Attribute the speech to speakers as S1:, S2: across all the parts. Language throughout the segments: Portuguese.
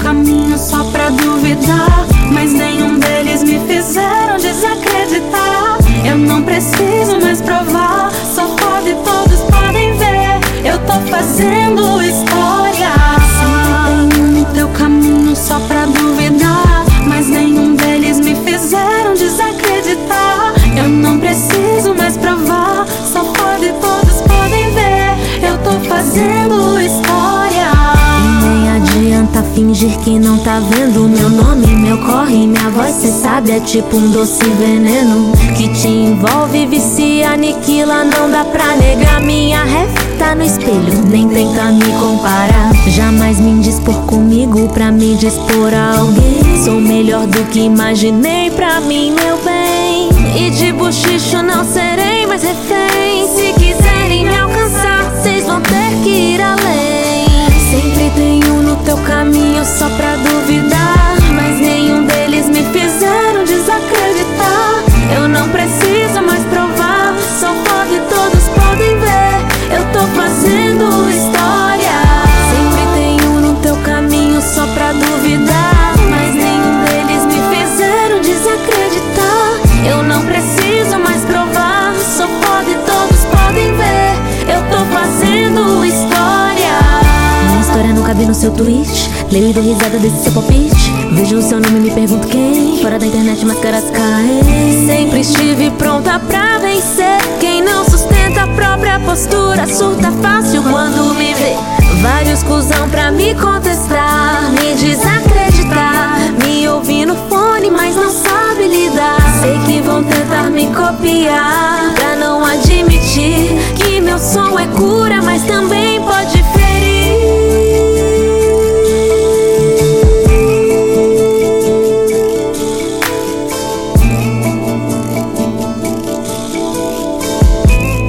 S1: caminho só pra duvidar, mas nenhum deles me fizeram desacreditar. Eu não preciso mais provar, só pode, todos podem ver. Eu tô fazendo história. Sempre tenho no teu caminho só pra duvidar, mas nenhum deles me fizeram desacreditar. Eu não preciso mais provar, só pode, todos podem ver. Eu tô fazendo história.
S2: E nem adianta fingir que não tá vendo. Meu nome, meu corre, minha voz, cê sabe, é tipo um doce veneno que te envolve, vicia, aniquila. Não dá pra negar, minha ref tá no espelho, nem tenta me comparar. Jamais me indispor comigo pra me dispor a alguém. Sou melhor do que imaginei pra mim, meu bem. E de bochicho não serei mais refém. Se quiserem me alcançar, cês vão ter que ir além. Sempre tenho no teu caminho só pra duvidar, mas nenhum deles me fizeram desacreditar. Eu não preciso mais provar, só pode, todos podem ver. Eu tô fazendo história. Sempre tenho no teu caminho só pra duvidar, mas nenhum deles me fizeram desacreditar. Eu não preciso mais provar, só pode, todos podem ver. Eu tô fazendo história. Minha história não cabe no seu tweet, leio e dou risada desse seu palpite. Vejo o seu nome e me pergunto quem. Fora da internet máscaras caem. Sempre estive pronta pra vencer. Quem não sustenta a própria postura surta fácil quando me vê. Vários cuzão pra me contestar, me desacreditar, me ouvir no fone, mas não sabe lidar. Sei que vão tentar me copiar pra não admitir que meu som é cura, mas também pode ferir.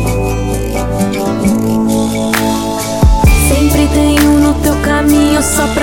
S2: Sempre tenho no teu caminho só pra